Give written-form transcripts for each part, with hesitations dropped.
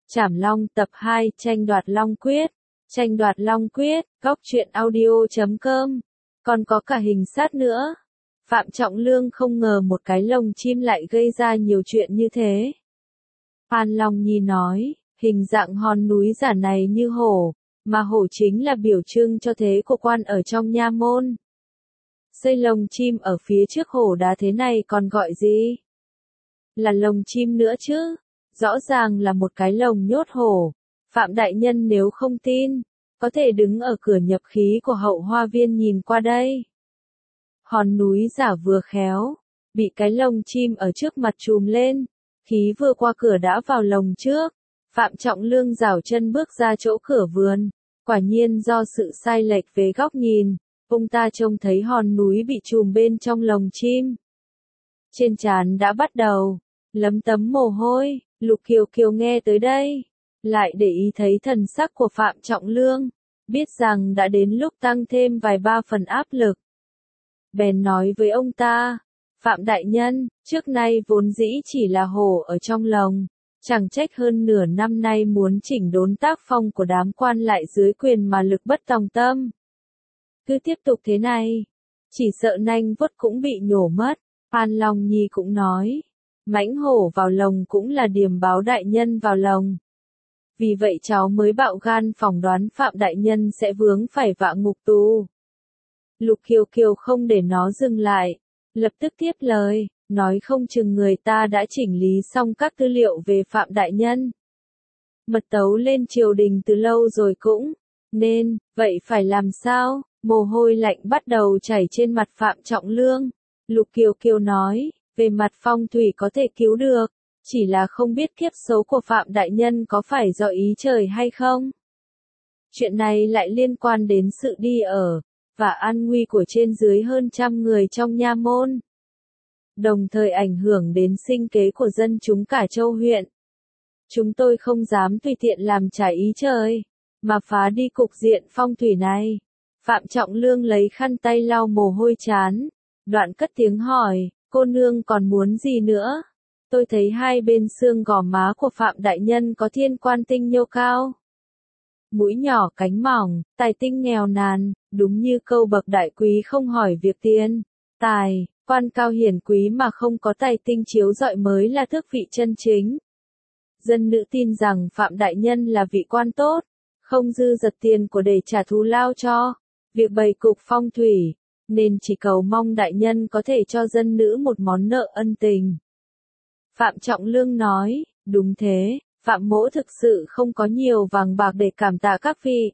Trảm Long tập 2 tranh đoạt Long Quyết. Tranh đoạt Long Quyết, góc truyện audio.com. Còn có cả hình sát nữa. Phạm Trọng Lương không ngờ một cái lồng chim lại gây ra nhiều chuyện như thế. Phan Long Nhi nói, hình dạng hòn núi giả này như hổ, mà hổ chính là biểu trưng cho thế của quan ở trong nha môn. Xây lồng chim ở phía trước hổ đá thế này còn gọi gì? Là lồng chim nữa chứ? Rõ ràng là một cái lồng nhốt hổ. Phạm đại nhân nếu không tin, có thể đứng ở cửa nhập khí của Hậu Hoa Viên nhìn qua đây. Hòn núi giả vừa khéo, bị cái lồng chim ở trước mặt trùm lên, khí vừa qua cửa đã vào lồng trước. Phạm Trọng Lương giảo chân bước ra chỗ cửa vườn, quả nhiên do sự sai lệch về góc nhìn, ông ta trông thấy hòn núi bị trùm bên trong lồng chim. Trên trán đã bắt đầu lấm tấm mồ hôi. Lục Kiều Kiều nghe tới đây, lại để ý thấy thần sắc của Phạm Trọng Lương, biết rằng đã đến lúc tăng thêm vài ba phần áp lực. Bèn nói với ông ta, Phạm đại nhân, trước nay vốn dĩ chỉ là hổ ở trong lồng, chẳng trách hơn nửa năm nay muốn chỉnh đốn tác phong của đám quan lại dưới quyền mà lực bất tòng tâm. Cứ tiếp tục thế này, chỉ sợ nanh vuốt cũng bị nhổ mất. Phan Long Nhi cũng nói, mãnh hổ vào lồng cũng là điềm báo đại nhân vào lồng. Vì vậy cháu mới bạo gan phỏng đoán Phạm đại nhân sẽ vướng phải vạ ngục tù. Lục Kiều Kiều không để nó dừng lại, lập tức tiếp lời, nói không chừng người ta đã chỉnh lý xong các tư liệu về Phạm đại nhân. Mật tấu lên triều đình từ lâu rồi cũng nên, vậy phải làm sao? Mồ hôi lạnh bắt đầu chảy trên mặt Phạm Trọng Lương. Lục Kiều Kiều nói, về mặt phong thủy có thể cứu được, chỉ là không biết kiếp số của Phạm đại nhân có phải do ý trời hay không. Chuyện này lại liên quan đến sự đi ở và an nguy của trên dưới hơn trăm người trong nha môn, đồng thời ảnh hưởng đến sinh kế của dân chúng cả châu huyện. Chúng tôi không dám tùy tiện làm trái ý trời, mà phá đi cục diện phong thủy này. Phạm Trọng Lương lấy khăn tay lau mồ hôi trán, đoạn cất tiếng hỏi, cô nương còn muốn gì nữa? Tôi thấy hai bên xương gò má của Phạm đại nhân có thiên quan tinh nhô cao. Mũi nhỏ cánh mỏng, tài tinh nghèo nàn, đúng như câu bậc đại quý không hỏi việc tiền, tài, quan cao hiển quý mà không có tài tinh chiếu rọi mới là tước vị chân chính. Dân nữ tin rằng Phạm đại nhân là vị quan tốt, không dư dật tiền của để trả thù lao cho việc bày cục phong thủy, nên chỉ cầu mong đại nhân có thể cho dân nữ một món nợ ân tình. Phạm Trọng Lương nói, đúng thế, Phạm mỗ thực sự không có nhiều vàng bạc để cảm tạ các vị.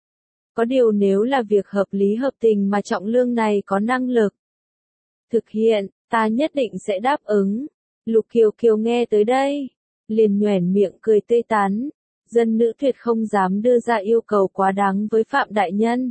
Có điều nếu là việc hợp lý hợp tình mà Trọng Lương này có năng lực thực hiện, ta nhất định sẽ đáp ứng. Lục Kiều Kiều nghe tới đây, liền nhoẻn miệng cười tươi tắn. Dân nữ tuyệt không dám đưa ra yêu cầu quá đáng với Phạm đại nhân.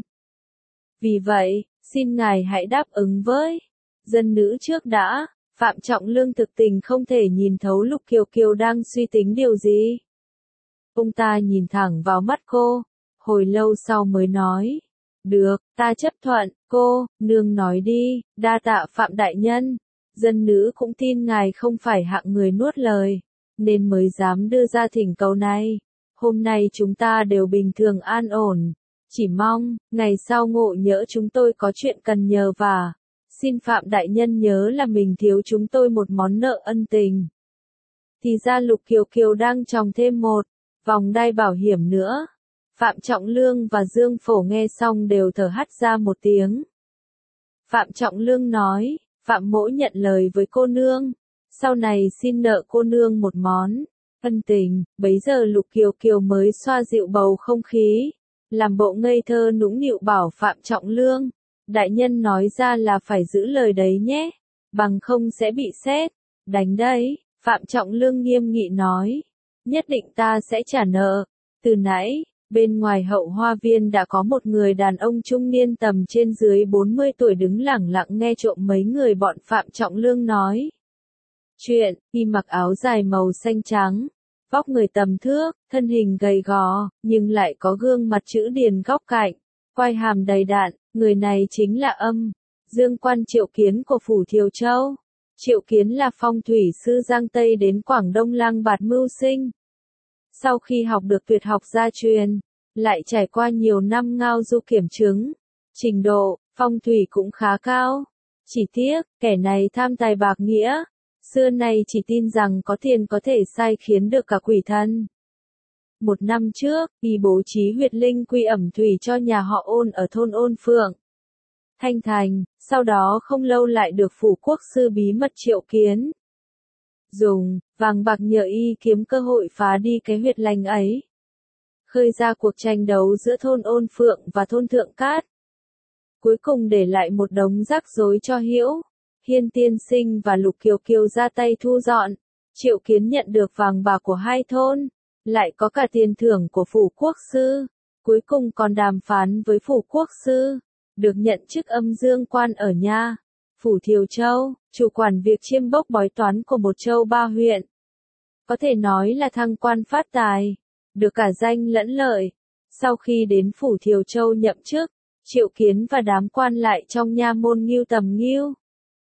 Vì vậy, xin ngài hãy đáp ứng với dân nữ trước đã. Phạm Trọng Lương thực tình không thể nhìn thấu Lục Kiều Kiều đang suy tính điều gì. Ông ta nhìn thẳng vào mắt cô, hồi lâu sau mới nói, được, ta chấp thuận, cô, nương nói đi, đa tạ Phạm đại nhân. Dân nữ cũng tin ngài không phải hạng người nuốt lời, nên mới dám đưa ra thỉnh cầu này. Hôm nay chúng ta đều bình thường an ổn, chỉ mong, ngày sau ngộ nhỡ chúng tôi có chuyện cần nhờ vả. Xin Phạm đại nhân nhớ là mình thiếu chúng tôi một món nợ ân tình. Thì ra Lục Kiều Kiều đang trồng thêm một vòng đai bảo hiểm nữa. Phạm Trọng Lương và Dương Phổ nghe xong đều thở hắt ra một tiếng. Phạm Trọng Lương nói, Phạm mỗ nhận lời với cô nương, sau này xin nợ cô nương một món ân tình. Bấy giờ Lục Kiều Kiều mới xoa dịu bầu không khí, làm bộ ngây thơ nũng nịu bảo Phạm Trọng Lương, đại nhân nói ra là phải giữ lời đấy nhé, bằng không sẽ bị sét đánh đấy. Phạm Trọng Lương nghiêm nghị nói, nhất định ta sẽ trả nợ. Từ nãy, bên ngoài Hậu Hoa Viên đã có một người đàn ông trung niên tầm trên dưới 40 tuổi đứng lẳng lặng nghe trộm mấy người bọn Phạm Trọng Lương nói chuyện. Y mặc áo dài màu xanh trắng, vóc người tầm thước, thân hình gầy gò, nhưng lại có gương mặt chữ điền góc cạnh, quai hàm đầy đặn. Người này chính là Dương quan Triệu Kiến của phủ Thiều Châu. Triệu Kiến là phong thủy sư Giang Tây đến Quảng Đông lang bạt mưu sinh. Sau khi học được tuyệt học gia truyền, lại trải qua nhiều năm ngao du kiểm chứng, trình độ, phong thủy cũng khá cao. Chỉ tiếc, kẻ này tham tài bạc nghĩa, xưa nay chỉ tin rằng có tiền có thể sai khiến được cả quỷ thần. Một năm trước, y bố trí huyệt linh quy ẩm thủy cho nhà họ Ôn ở thôn Ôn Phượng, Thanh Thành, sau đó không lâu lại được phủ quốc sư bí mật triệu kiến. Dùng vàng bạc nhờ y kiếm cơ hội phá đi cái huyệt lành ấy. Khơi ra cuộc tranh đấu giữa thôn Ôn Phượng và thôn Thượng Cát. Cuối cùng để lại một đống rắc rối cho Hiễu, Hiên tiên sinh và Lục Kiều Kiều ra tay thu dọn. Triệu Kiến nhận được vàng bạc của hai thôn, lại có cả tiền thưởng của phủ quốc sư. Cuối cùng còn đàm phán với phủ quốc sư, được nhận chức âm dương quan ở nha. Phủ Thiều Châu, chủ quản việc chiêm bốc bói toán của một châu ba huyện. Có thể nói là thăng quan phát tài, được cả danh lẫn lợi. Sau khi đến phủ Thiều Châu nhậm chức, Triệu Kiến và đám quan lại trong nha môn nghiêu tầm nghiêu,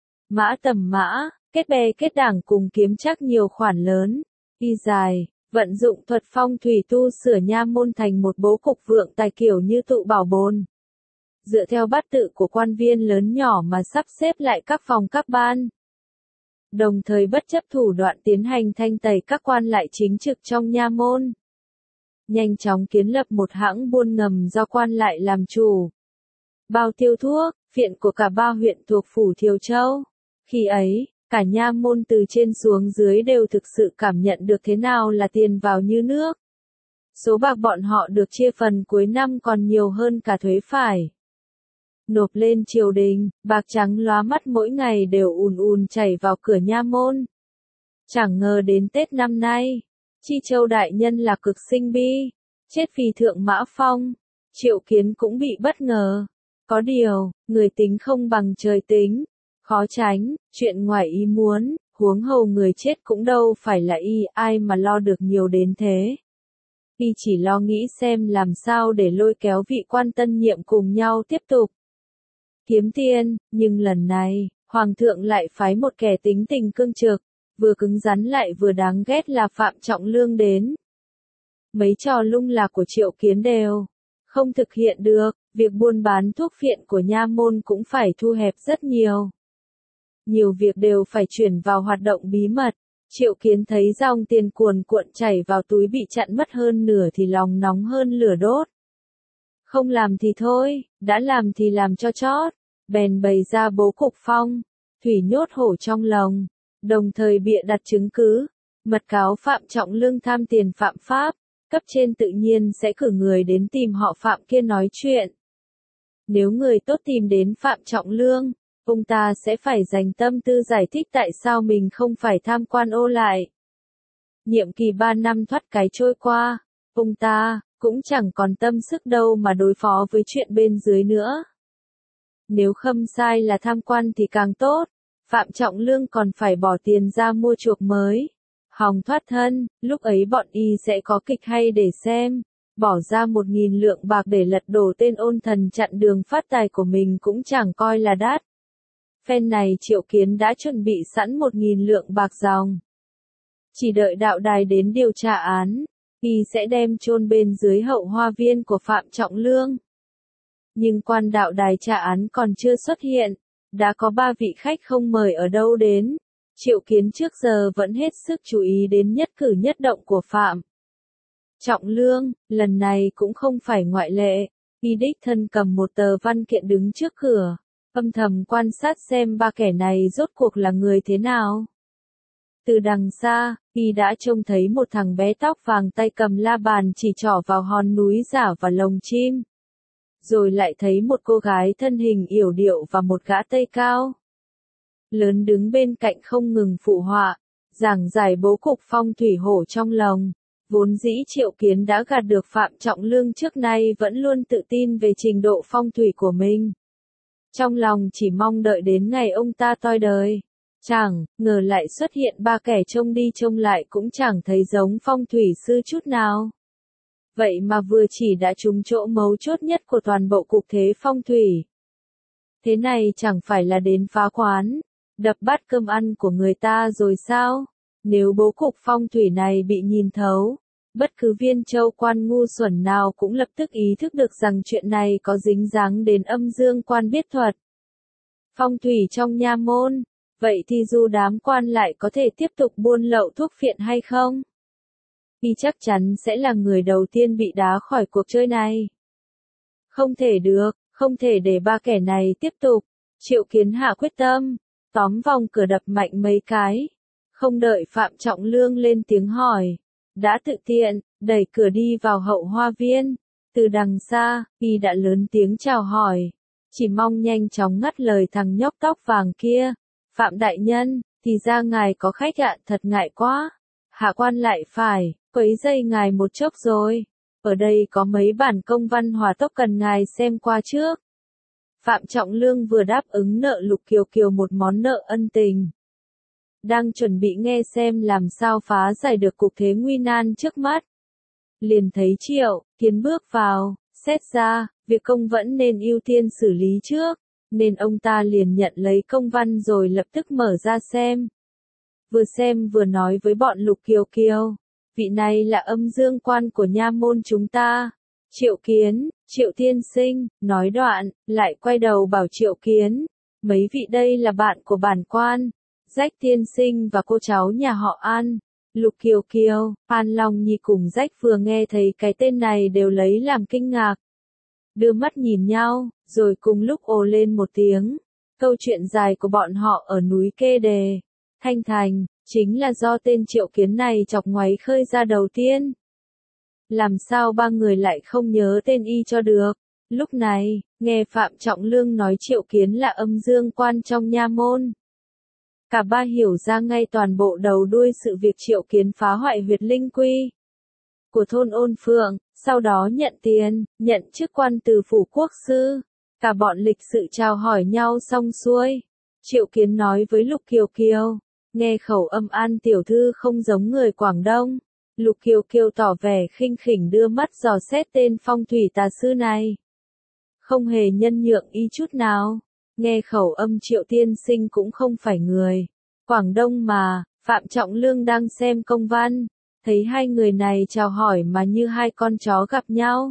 mã tầm mã, kết bè kết đảng cùng kiếm chắc nhiều khoản lớn. Y dài, vận dụng thuật phong thủy tu sửa nha môn thành một bố cục vượng tài kiểu như tụ bảo bồn. Dựa theo bát tự của quan viên lớn nhỏ mà sắp xếp lại các phòng các ban. Đồng thời bất chấp thủ đoạn tiến hành thanh tẩy các quan lại chính trực trong nha môn. Nhanh chóng kiến lập một hãng buôn ngầm do quan lại làm chủ. Bao tiêu thuốc, viện của cả ba huyện thuộc phủ Thiều Châu. Khi ấy, cả nha môn từ trên xuống dưới đều thực sự cảm nhận được thế nào là tiền vào như nước. Số bạc bọn họ được chia phần cuối năm còn nhiều hơn cả thuế phải nộp lên triều đình, bạc trắng lóa mắt mỗi ngày đều ùn ùn chảy vào cửa nha môn. Chẳng ngờ đến Tết năm nay, Chi Châu đại nhân là cực sinh bi, chết vì thượng mã phong. Triệu Kiến cũng bị bất ngờ. Có điều, người tính không bằng trời tính, khó tránh, chuyện ngoài ý muốn, huống hồ người chết cũng đâu phải là y, ai mà lo được nhiều đến thế. Y chỉ lo nghĩ xem làm sao để lôi kéo vị quan tân nhiệm cùng nhau tiếp tục kiếm tiền, nhưng lần này, Hoàng thượng lại phái một kẻ tính tình cương trực, vừa cứng rắn lại vừa đáng ghét là Phạm Trọng Lương đến. Mấy trò lung lạc của Triệu Kiến đều không thực hiện được, việc buôn bán thuốc phiện của nha môn cũng phải thu hẹp rất nhiều. Nhiều việc đều phải chuyển vào hoạt động bí mật. Triệu Kiến thấy dòng tiền cuồn cuộn chảy vào túi bị chặn mất hơn nửa thì lòng nóng hơn lửa đốt. Không làm thì thôi, đã làm thì làm cho chót. Bèn bày ra bố cục phong thủy nhốt hổ trong lồng, đồng thời bịa đặt chứng cứ, mật cáo Phạm Trọng Lương tham tiền phạm pháp, cấp trên tự nhiên sẽ cử người đến tìm họ Phạm kia nói chuyện. Nếu người tốt tìm đến Phạm Trọng Lương, ông ta sẽ phải dành tâm tư giải thích tại sao mình không phải tham quan ô lại. Nhiệm kỳ 3 năm thoát cái trôi qua, ông ta cũng chẳng còn tâm sức đâu mà đối phó với chuyện bên dưới nữa. Nếu khâm sai là tham quan thì càng tốt, Phạm Trọng Lương còn phải bỏ tiền ra mua chuộc mới. Hòng thoát thân, lúc ấy bọn y sẽ có kịch hay để xem, bỏ ra 1.000 lượng bạc để lật đổ tên Ôn Thần chặn đường phát tài của mình cũng chẳng coi là đắt. Phen này Triệu Kiến đã chuẩn bị sẵn 1.000 lượng bạc dòng. Chỉ đợi đạo đài đến điều tra án, y sẽ đem chôn bên dưới hậu hoa viên của Phạm Trọng Lương. Nhưng quan đạo đài tra án còn chưa xuất hiện, đã có 3 vị khách không mời ở đâu đến. Triệu Kiến trước giờ vẫn hết sức chú ý đến nhất cử nhất động của Phạm Trọng Lương, lần này cũng không phải ngoại lệ. Y đích thân cầm một tờ văn kiện đứng trước cửa, âm thầm quan sát xem ba kẻ này rốt cuộc là người thế nào. Từ đằng xa, y đã trông thấy một thằng bé tóc vàng tay cầm la bàn chỉ trỏ vào hòn núi giả và lồng chim. Rồi lại thấy một cô gái thân hình yểu điệu và một gã tây cao lớn đứng bên cạnh không ngừng phụ họa, giảng giải bố cục phong thủy hổ trong lồng. Vốn dĩ Triệu Kiến đã gạt được Phạm Trọng Lương trước nay vẫn luôn tự tin về trình độ phong thủy của mình. Trong lòng chỉ mong đợi đến ngày ông ta toi đời. Chẳng ngờ lại xuất hiện ba kẻ trông đi trông lại cũng chẳng thấy giống phong thủy sư chút nào. Vậy mà vừa chỉ đã trúng chỗ mấu chốt nhất của toàn bộ cục thế phong thủy. Thế này chẳng phải là đến phá quán, đập bát cơm ăn của người ta rồi sao? Nếu bố cục phong thủy này bị nhìn thấu, Bất cứ viên châu quan ngu xuẩn nào cũng lập tức ý thức được rằng chuyện này có dính dáng đến âm dương quan biết thuật. Phong thủy trong nha môn, vậy thì dù đám quan lại có thể tiếp tục buôn lậu thuốc phiện hay không? Y chắc chắn sẽ là người đầu tiên bị đá khỏi cuộc chơi này. Không thể được, không thể để ba kẻ này tiếp tục. Triệu Kiến hạ quyết tâm, tóm vòng cửa đập mạnh mấy cái. Không đợi Phạm Trọng Lương lên tiếng hỏi. Đã tự tiện, đẩy cửa đi vào hậu hoa viên. Từ đằng xa, y đã lớn tiếng chào hỏi. Chỉ mong nhanh chóng ngắt lời thằng nhóc tóc vàng kia. Phạm đại nhân, thì ra ngài có khách ạ, thật ngại quá. Hạ quan lại phải, quấy rầy ngài một chốc rồi. Ở đây có mấy bản công văn hòa tốc cần ngài xem qua trước. Phạm Trọng Lương vừa đáp ứng nợ Lục Kiều Kiều một món nợ ân tình. Đang chuẩn bị nghe xem làm sao phá giải được cục thế nguy nan trước mắt. Liền thấy Triệu Kiến bước vào, xét ra, việc công vẫn nên ưu tiên xử lý trước, nên ông ta liền nhận lấy công văn rồi lập tức mở ra xem. Vừa xem vừa nói với bọn Lục Kiều Kiều, vị này là âm dương quan của nha môn chúng ta. Triệu Kiến, Triệu tiên sinh, nói đoạn, lại quay đầu bảo Triệu Kiến, mấy vị đây là bạn của bản quan, Rách tiên sinh và cô cháu nhà họ An. Lục Kiều Kiều, An Long Nhi cùng Rách vừa nghe thấy cái tên này đều lấy làm kinh ngạc. Đưa mắt nhìn nhau, rồi cùng lúc ồ lên một tiếng. Câu chuyện dài của bọn họ ở núi Kê Đề, Thanh Thành, chính là do tên Triệu Kiến này chọc ngoáy khơi ra đầu tiên. Làm sao ba người lại không nhớ tên y cho được? Lúc này, nghe Phạm Trọng Lương nói Triệu Kiến là âm dương quan trong nha môn. Cả ba hiểu ra ngay toàn bộ đầu đuôi sự việc Triệu Kiến phá hoại huyệt linh quy của thôn Ôn Phượng, sau đó nhận tiền, nhận chức quan từ phủ quốc sư. Cả bọn lịch sự chào hỏi nhau xong xuôi. Triệu Kiến nói với Lục Kiều Kiều, nghe khẩu âm An tiểu thư không giống người Quảng Đông. Lục Kiều Kiều tỏ vẻ khinh khỉnh đưa mắt dò xét tên phong thủy tà sư này. Không hề nhân nhượng y chút nào. Nghe khẩu âm Triệu tiên sinh cũng không phải người Quảng Đông mà. Phạm Trọng Lương đang xem công văn, thấy hai người này chào hỏi mà như hai con chó gặp nhau.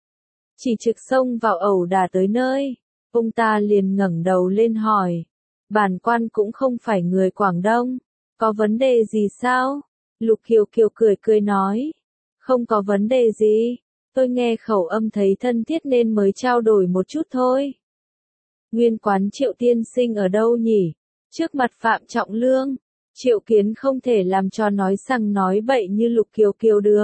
Chỉ trực xông vào ẩu đả tới nơi, ông ta liền ngẩng đầu lên hỏi. Bản quan cũng không phải người Quảng Đông, có vấn đề gì sao? Lục Kiều Kiều cười cười nói. Không có vấn đề gì, tôi nghe khẩu âm thấy thân thiết nên mới trao đổi một chút thôi. Nguyên quán Triệu tiên sinh ở đâu nhỉ? Trước mặt Phạm Trọng Lương, Triệu Kiến không thể làm cho nói sằng nói bậy như Lục Kiều Kiều được.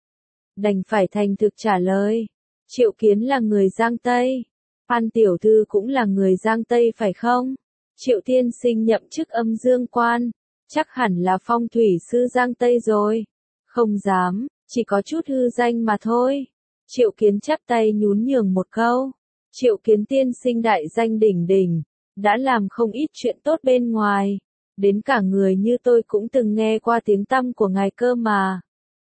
Đành phải thành thực trả lời. Triệu Kiến là người Giang Tây. An tiểu thư cũng là người Giang Tây phải không? Triệu tiên sinh nhậm chức âm dương quan, chắc hẳn là phong thủy sư Giang Tây rồi. Không dám, chỉ có chút hư danh mà thôi. Triệu Kiến chắp tay nhún nhường một câu. Triệu Kiến tiên sinh đại danh đỉnh đỉnh, đã làm không ít chuyện tốt bên ngoài. Đến cả người như tôi cũng từng nghe qua tiếng tăm của ngài cơ mà.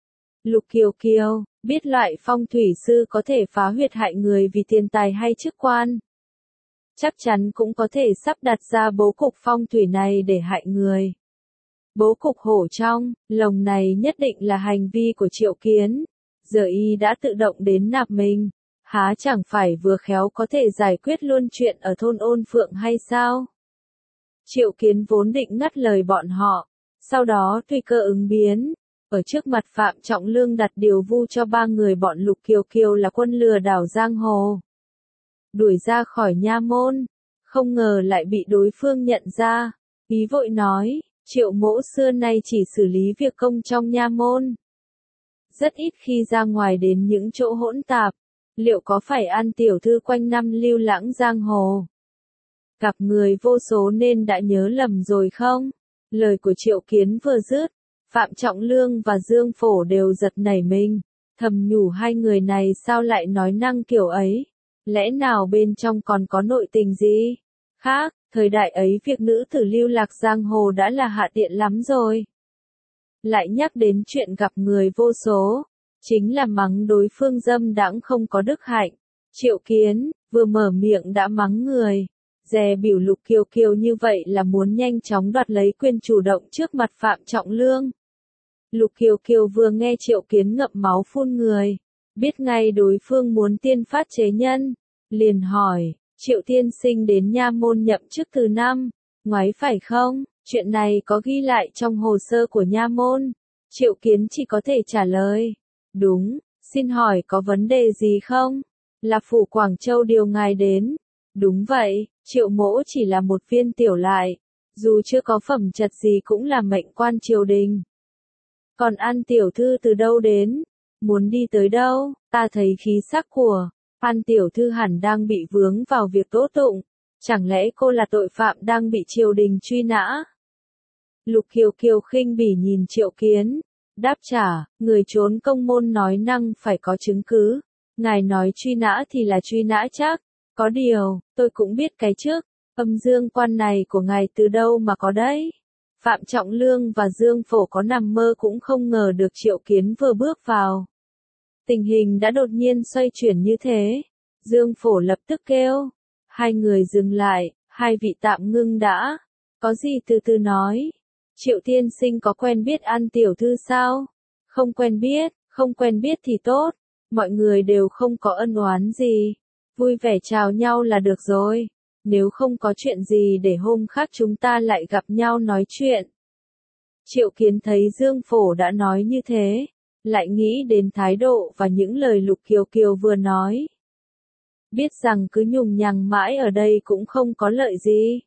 Lục Kiều Kiều, biết loại phong thủy sư có thể phá huyệt hại người vì tiền tài hay chức quan. Chắc chắn cũng có thể sắp đặt ra bố cục phong thủy này để hại người. Bố cục hổ trong lồng này nhất định là hành vi của Triệu Kiến. Giờ y đã tự động đến nạp mình. Há chẳng phải vừa khéo có thể giải quyết luôn chuyện ở thôn Ôn Phượng hay sao? Triệu Kiến vốn định ngắt lời bọn họ, sau đó tùy cơ ứng biến. Ở trước mặt Phạm Trọng Lương đặt điều vu cho ba người bọn Lục Kiều Kiều là quân lừa đảo giang hồ. Đuổi ra khỏi nha môn, không ngờ lại bị đối phương nhận ra. Ý vội nói, Triệu mỗ xưa nay chỉ xử lý việc công trong nha môn. Rất ít khi ra ngoài đến những chỗ hỗn tạp. Liệu có phải An tiểu thư quanh năm lưu lãng giang hồ? Gặp người vô số nên đã nhớ lầm rồi không? Lời của Triệu Kiến vừa dứt, Phạm Trọng Lương và Dương Phổ đều giật nảy mình, thầm nhủ hai người này sao lại nói năng kiểu ấy? Lẽ nào bên trong còn có nội tình gì? Khác, thời đại ấy việc nữ tử lưu lạc giang hồ đã là hạ tiện lắm rồi. Lại nhắc đến chuyện gặp người vô số, chính là mắng đối phương dâm đãng không có đức hạnh. Triệu Kiến, vừa mở miệng đã mắng người. Dè biểu Lục Kiều Kiều như vậy là muốn nhanh chóng đoạt lấy quyền chủ động trước mặt Phạm Trọng Lương. Lục Kiều Kiều vừa nghe Triệu Kiến ngậm máu phun người, biết ngay đối phương muốn tiên phát chế nhân, liền hỏi, Triệu tiên sinh đến nha môn nhậm chức từ năm, ngoái phải không? Chuyện này có ghi lại trong hồ sơ của nha môn. Triệu Kiến chỉ có thể trả lời, đúng, xin hỏi có vấn đề gì không? Là phủ Quảng Châu điều ngài đến. Đúng vậy, Triệu mỗ chỉ là một viên tiểu lại, dù chưa có phẩm chất gì cũng là mệnh quan triều đình. Còn An tiểu thư từ đâu đến? Muốn đi tới đâu? Ta thấy khí sắc của An tiểu thư hẳn đang bị vướng vào việc tố tụng. Chẳng lẽ cô là tội phạm đang bị triều đình truy nã? Lục Kiều Kiều khinh bỉ nhìn Triệu Kiến, đáp trả, người trốn công môn nói năng phải có chứng cứ. Ngài nói truy nã thì là truy nã chắc. Có điều, tôi cũng biết cái trước, âm dương quan này của ngài từ đâu mà có đấy. Phạm Trọng Lương và Dương Phổ có nằm mơ cũng không ngờ được Triệu Kiến vừa bước vào. Tình hình đã đột nhiên xoay chuyển như thế. Dương Phổ lập tức kêu. Hai người dừng lại, hai vị tạm ngưng đã. Có gì từ từ nói. Triệu tiên sinh có quen biết An tiểu thư sao? Không quen biết thì tốt. Mọi người đều không có ân oán gì. Vui vẻ chào nhau là được rồi. Nếu không có chuyện gì để hôm khác chúng ta lại gặp nhau nói chuyện. Triệu Kiến thấy Dương Phổ đã nói như thế, lại nghĩ đến thái độ và những lời Lục Kiều Kiều vừa nói. Biết rằng cứ nhùng nhằng mãi ở đây cũng không có lợi gì.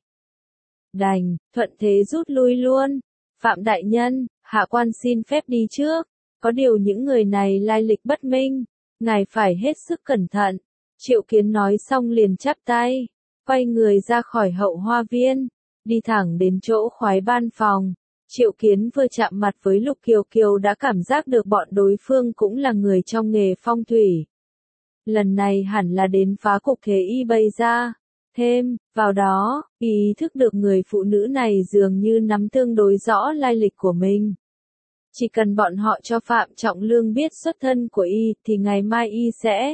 Đành, thuận thế rút lui luôn. Phạm đại nhân, hạ quan xin phép đi trước. Có điều những người này lai lịch bất minh, ngài phải hết sức cẩn thận. Triệu Kiến nói xong liền chắp tay, quay người ra khỏi hậu hoa viên, đi thẳng đến chỗ khoái ban phòng. Triệu Kiến vừa chạm mặt với Lục Kiều Kiều đã cảm giác được bọn đối phương cũng là người trong nghề phong thủy. Lần này hẳn là đến phá cục thế y bày ra. Thêm, vào đó, ý thức được người phụ nữ này dường như nắm tương đối rõ lai lịch của mình. Chỉ cần bọn họ cho Phạm Trọng Lương biết xuất thân của y thì ngày mai y sẽ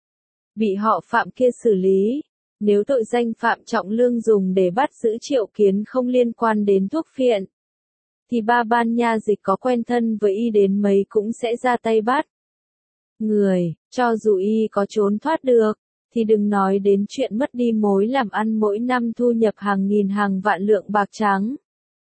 bị họ Phạm kia xử lý. Nếu tội danh Phạm Trọng Lương dùng để bắt giữ Triệu Kiến không liên quan đến thuốc phiện, thì ba ban nha dịch có quen thân với y đến mấy cũng sẽ ra tay bắt người. Cho dù y có trốn thoát được, thì đừng nói đến chuyện mất đi mối làm ăn mỗi năm thu nhập hàng nghìn hàng vạn lượng bạc trắng.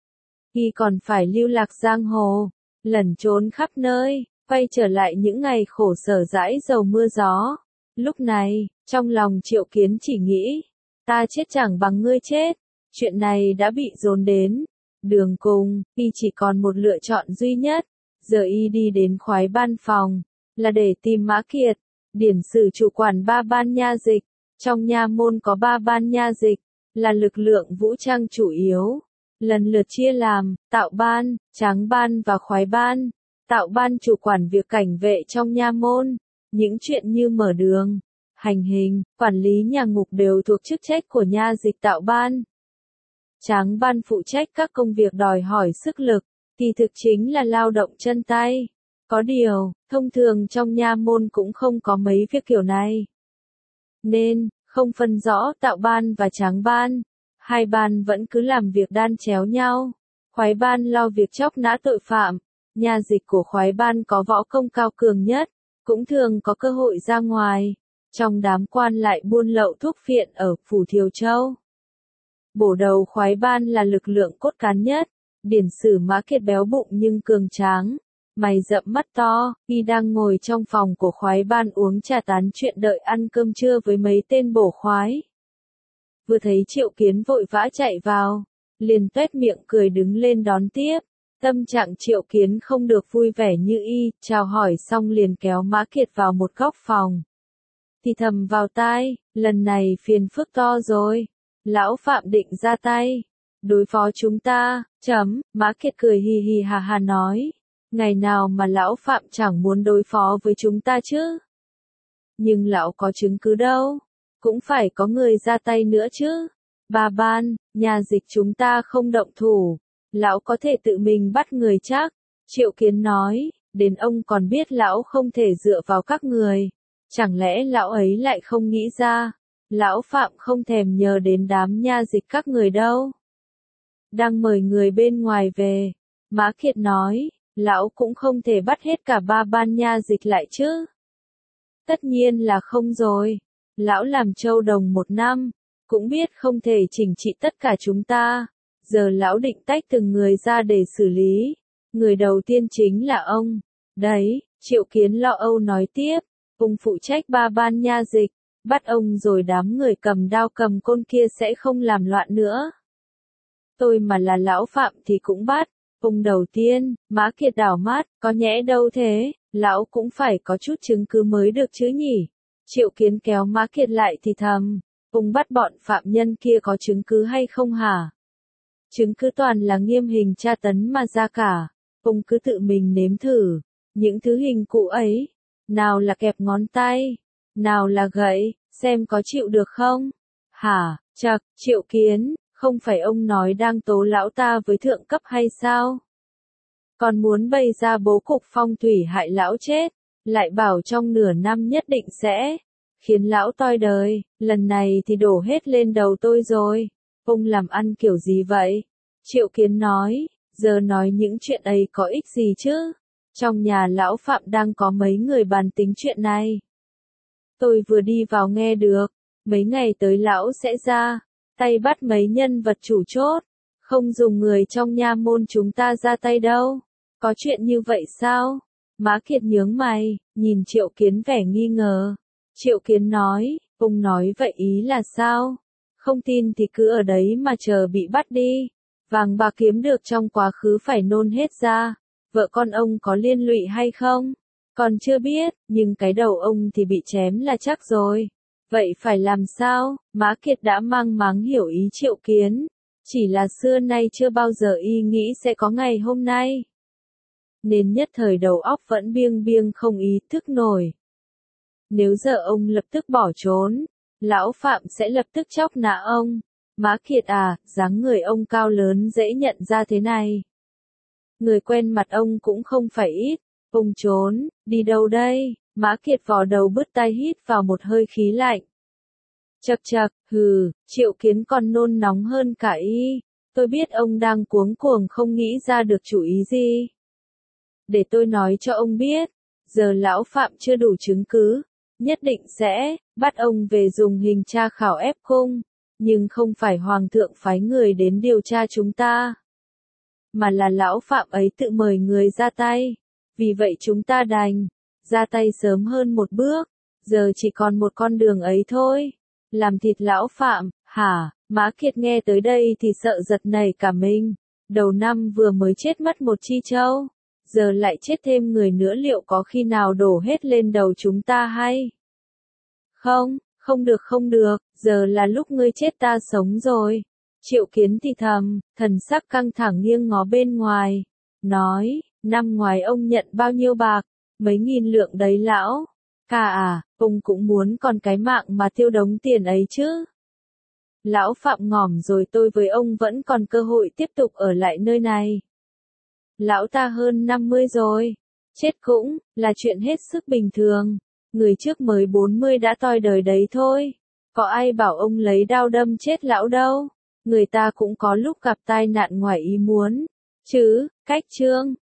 Y còn phải lưu lạc giang hồ, lẩn trốn khắp nơi, quay trở lại những ngày khổ sở dãi dầu mưa gió. Lúc này, trong lòng Triệu Kiến chỉ nghĩ, ta chết chẳng bằng ngươi chết. Chuyện này đã bị dồn đến đường cùng, y chỉ còn một lựa chọn duy nhất. Giờ y đi đến khoái ban phòng, là để tìm Mã Kiệt, điển sử chủ quản ba ban nha dịch. Trong nha môn có ba ban nha dịch, là lực lượng vũ trang chủ yếu. Lần lượt chia làm, tạo ban, tráng ban và khoái ban. Tạo ban chủ quản việc cảnh vệ trong nha môn. Những chuyện như mở đường, hành hình, quản lý nhà ngục đều thuộc chức trách của nha dịch tạo ban. Tráng ban phụ trách các công việc đòi hỏi sức lực, thì thực chính là lao động chân tay. Có điều, thông thường trong nha môn cũng không có mấy việc kiểu này. Nên, không phân rõ tạo ban và tráng ban. Hai ban vẫn cứ làm việc đan chéo nhau. Khoái ban lo việc chóc nã tội phạm. Nha dịch của khoái ban có võ công cao cường nhất, cũng thường có cơ hội ra ngoài. Trong đám quan lại buôn lậu thuốc phiện ở phủ Thiều Châu. Bổ đầu khoái ban là lực lượng cốt cán nhất. Điển sử Mã Kiệt béo bụng nhưng cường tráng, mày rậm mắt to, y đang ngồi trong phòng của khoái ban uống trà tán chuyện đợi ăn cơm trưa với mấy tên bổ khoái. Vừa thấy Triệu Kiến vội vã chạy vào, liền tuét miệng cười đứng lên đón tiếp. Tâm trạng Triệu Kiến không được vui vẻ như y, chào hỏi xong liền kéo Mã Kiệt vào một góc phòng. Thì thầm vào tai, lần này phiền phức to rồi. Lão Phạm định ra tay đối phó chúng ta, Mã Kiệt cười hì hì hà hà nói. Ngày nào mà lão Phạm chẳng muốn đối phó với chúng ta chứ. Nhưng lão có chứng cứ đâu. Cũng phải có người ra tay nữa chứ. Ba ban, nhà dịch chúng ta không động thủ. Lão có thể tự mình bắt người chắc. Triệu Kiến nói, đến ông còn biết lão không thể dựa vào các người. Chẳng lẽ lão ấy lại không nghĩ ra. Lão Phạm không thèm nhờ đến đám nha dịch các người đâu. Đang mời người bên ngoài về. Mã Kiệt nói, Lão cũng không thể bắt hết cả ba ban nha dịch lại chứ. Tất nhiên là không rồi. Lão làm châu đồng 1 năm, cũng biết không thể chỉnh trị tất cả chúng ta. Giờ lão định tách từng người ra để xử lý. Người đầu tiên chính là ông. Đấy, Triệu Kiến lo âu nói tiếp. Ông phụ trách ba ban nha dịch. Bắt ông rồi đám người cầm đao cầm côn kia sẽ không làm loạn nữa. Tôi mà là lão Phạm thì cũng bắt. Ông đầu tiên, Mã Kiệt đảo mắt, có nhẽ đâu thế, lão cũng phải có chút chứng cứ mới được chứ nhỉ. Triệu Kiến kéo Mã Kiệt lại thì thầm, ông bắt bọn phạm nhân kia có chứng cứ hay không hả? Chứng cứ toàn là nghiêm hình tra tấn mà ra cả, ông cứ tự mình nếm thử, những thứ hình cụ ấy, nào là kẹp ngón tay, nào là gậy, xem có chịu được không? Hả, chậc, Triệu Kiến. Không phải ông nói đang tố lão ta với thượng cấp hay sao? Còn muốn bày ra bố cục phong thủy hại lão chết, lại bảo trong nửa năm nhất định sẽ khiến lão toi đời, lần này thì đổ hết lên đầu tôi rồi. Ông làm ăn kiểu gì vậy? Triệu Kiến nói, giờ nói những chuyện ấy có ích gì chứ? Trong nhà lão Phạm đang có mấy người bàn tính chuyện này. Tôi vừa đi vào nghe được, mấy ngày tới lão sẽ ra tay bắt mấy nhân vật chủ chốt, không dùng người trong nha môn chúng ta ra tay đâu. Có chuyện như vậy sao? Mã Kiệt nhướng mày, nhìn Triệu Kiến vẻ nghi ngờ. Triệu Kiến nói, ông nói vậy ý là sao? Không tin thì cứ ở đấy mà chờ bị bắt đi. Vàng bạc kiếm được trong quá khứ phải nôn hết ra. Vợ con ông có liên lụy hay không? Còn chưa biết, nhưng cái đầu ông thì bị chém là chắc rồi. Vậy phải làm sao? Mã Kiệt đã mang máng hiểu ý Triệu Kiến. Chỉ là xưa nay chưa bao giờ y nghĩ sẽ có ngày hôm nay. Nên nhất thời đầu óc vẫn biêng biêng không ý thức nổi. Nếu giờ ông lập tức bỏ trốn, lão Phạm sẽ lập tức chóc nã ông. Mã Kiệt à, dáng người ông cao lớn dễ nhận ra thế này. Người quen mặt ông cũng không phải ít. Ông trốn, đi đâu đây? Mã Kiệt vò đầu bứt tai hít vào một hơi khí lạnh. Chậc chậc, hừ, Triệu Kiến còn nôn nóng hơn cả y. Tôi biết ông đang cuống cuồng không nghĩ ra được chủ ý gì. Để tôi nói cho ông biết, giờ lão Phạm chưa đủ chứng cứ, nhất định sẽ bắt ông về dùng hình tra khảo ép cung, nhưng không phải hoàng thượng phái người đến điều tra chúng ta, mà là lão Phạm ấy tự mời người ra tay. Vì vậy chúng ta đành ra tay sớm hơn một bước, giờ chỉ còn một con đường ấy thôi. Làm thịt lão Phạm, hả? Mã Kiệt nghe tới đây thì sợ giật nảy cả mình. Đầu năm vừa mới chết mất một chi châu, giờ lại chết thêm người nữa, liệu có khi nào đổ hết lên đầu chúng ta hay? Không, không được không được, giờ là lúc ngươi chết ta sống rồi. Triệu Kiến thì thầm, thần sắc căng thẳng nghiêng ngó bên ngoài, nói, năm ngoài ông nhận bao nhiêu bạc? Mấy nghìn lượng đấy lão. Cả à, ông cũng muốn còn cái mạng mà tiêu đống tiền ấy chứ. Lão Phạm ngỏm rồi, tôi với ông vẫn còn cơ hội tiếp tục ở lại nơi này. Lão ta hơn 50 rồi. Chết cũng là chuyện hết sức bình thường. Người trước mới 40 đã toi đời đấy thôi. Có ai bảo ông lấy đao đâm chết lão đâu. Người ta cũng có lúc gặp tai nạn ngoài ý muốn. Chứ, cách chương.